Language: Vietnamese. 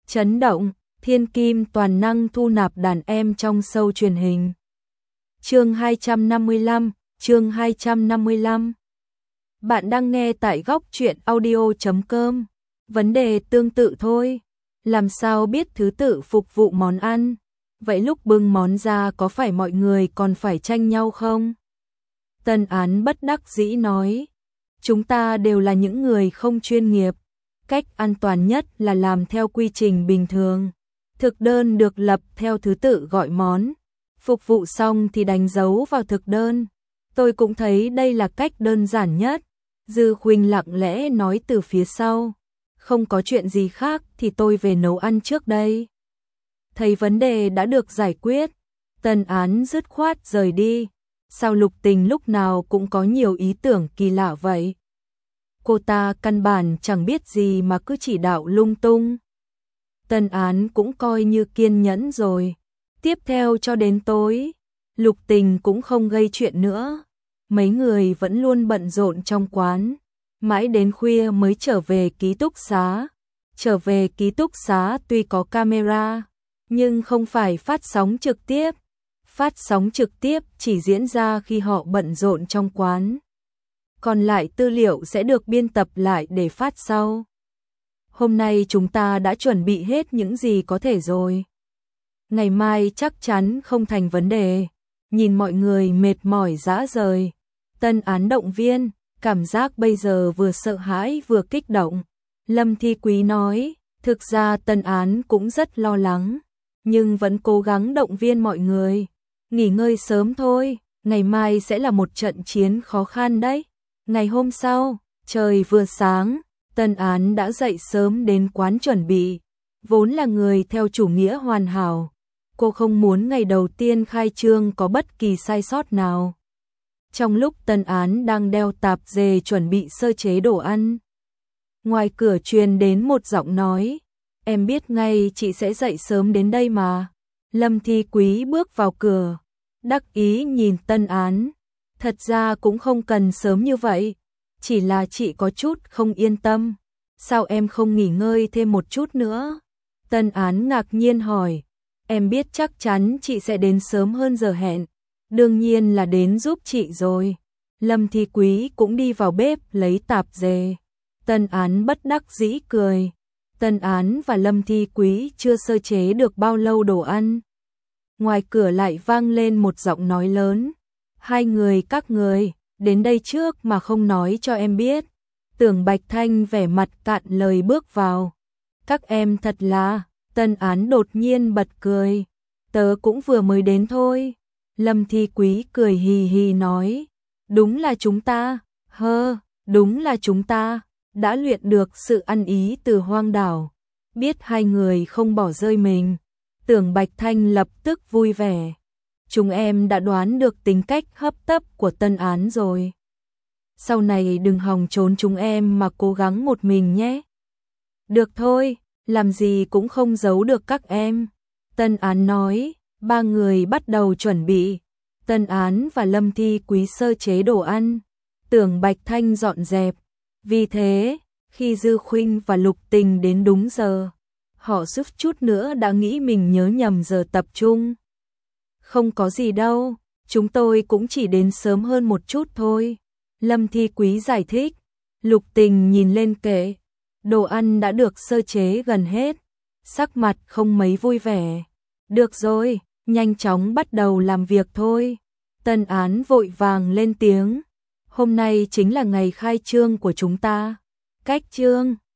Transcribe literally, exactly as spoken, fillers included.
Chấn động, thiên kim toàn năng thu nạp đàn em trong show truyền hình. Chương hai trăm năm mươi lăm, chương hai trăm năm mươi lăm. Bạn đang nghe tại góc truyện audio chấm com. Vấn đề tương tự thôi. Làm sao biết thứ tự phục vụ món ăn? Vậy lúc bưng món ra có phải mọi người còn phải tranh nhau không? Tân Án bất đắc dĩ nói. Chúng ta đều là những người không chuyên nghiệp. Cách an toàn nhất là làm theo quy trình bình thường. Thực đơn được lập theo thứ tự gọi món. Phục vụ xong thì đánh dấu vào thực đơn. Tôi cũng thấy đây là cách đơn giản nhất. Dư Khuynh lặng lẽ nói từ phía sau. Không có chuyện gì khác thì tôi về nấu ăn trước đây. Thấy vấn đề đã được giải quyết, Tân Án dứt khoát rời đi. Sao Lục Tình lúc nào cũng có nhiều ý tưởng kỳ lạ vậy? Cô ta căn bản chẳng biết gì mà cứ chỉ đạo lung tung. Tân Án cũng coi như kiên nhẫn rồi. Tiếp theo cho đến tối, Lục Tình cũng không gây chuyện nữa. Mấy người vẫn luôn bận rộn trong quán. Mãi đến khuya mới trở về ký túc xá. Trở về ký túc xá tuy có camera, nhưng không phải phát sóng trực tiếp. Phát sóng trực tiếp chỉ diễn ra khi họ bận rộn trong quán. Còn lại tư liệu sẽ được biên tập lại để phát sau. Hôm nay chúng ta đã chuẩn bị hết những gì có thể rồi. Ngày mai chắc chắn không thành vấn đề. Nhìn mọi người mệt mỏi rã rời. Tân Án động viên, cảm giác bây giờ vừa sợ hãi vừa kích động. Lâm Thi Quý nói, thực ra Tân Án cũng rất lo lắng, nhưng vẫn cố gắng động viên mọi người. Nghỉ ngơi sớm thôi, ngày mai sẽ là một trận chiến khó khăn đấy. Ngày hôm sau, trời vừa sáng, Tân Án đã dậy sớm đến quán chuẩn bị. Vốn là người theo chủ nghĩa hoàn hảo, cô không muốn ngày đầu tiên khai trương có bất kỳ sai sót nào. Trong lúc Tân Án đang đeo tạp dề chuẩn bị sơ chế đồ ăn, ngoài cửa truyền đến một giọng nói, em biết ngay chị sẽ dậy sớm đến đây mà. Lâm Thi Quý bước vào cửa, đắc ý nhìn Tân Án, thật ra cũng không cần sớm như vậy, chỉ là chị có chút không yên tâm, sao em không nghỉ ngơi thêm một chút nữa? Tân Án ngạc nhiên hỏi, em biết chắc chắn chị sẽ đến sớm hơn giờ hẹn, đương nhiên là đến giúp chị rồi. Lâm Thi Quý cũng đi vào bếp lấy tạp dề. Tân Án bất đắc dĩ cười. Tân Án và Lâm Thi Quý chưa sơ chế được bao lâu đồ ăn. Ngoài cửa lại vang lên một giọng nói lớn. Hai người các người, đến đây trước mà không nói cho em biết. Tưởng Bạch Thanh vẻ mặt cạn lời bước vào. Các em thật là, Tân Án đột nhiên bật cười. Tớ cũng vừa mới đến thôi. Lâm Thi Quý cười hì hì nói. Đúng là chúng ta, hơ, đúng là chúng ta, đã luyện được sự ăn ý từ Hoang Đảo. Biết hai người không bỏ rơi mình, Tưởng Bạch Thanh lập tức vui vẻ. Chúng em đã đoán được tính cách hấp tấp của Tân Án rồi. Sau này đừng hòng trốn chúng em mà cố gắng một mình nhé. Được thôi, làm gì cũng không giấu được các em. Tân Án nói, ba người bắt đầu chuẩn bị. Tân Án và Lâm Thi Quý sơ chế đồ ăn, Tưởng Bạch Thanh dọn dẹp. Vì thế, khi Dư Khuynh và Lục Tình đến đúng giờ, họ suýt chút nữa đã nghĩ mình nhớ nhầm giờ tập trung. Không có gì đâu, chúng tôi cũng chỉ đến sớm hơn một chút thôi. Lâm Thi Quý giải thích. Lục Tình nhìn lên kệ, đồ ăn đã được sơ chế gần hết, sắc mặt không mấy vui vẻ. Được rồi, nhanh chóng bắt đầu làm việc thôi. Tân Án vội vàng lên tiếng. Hôm nay chính là ngày khai trương của chúng ta. Cách trương.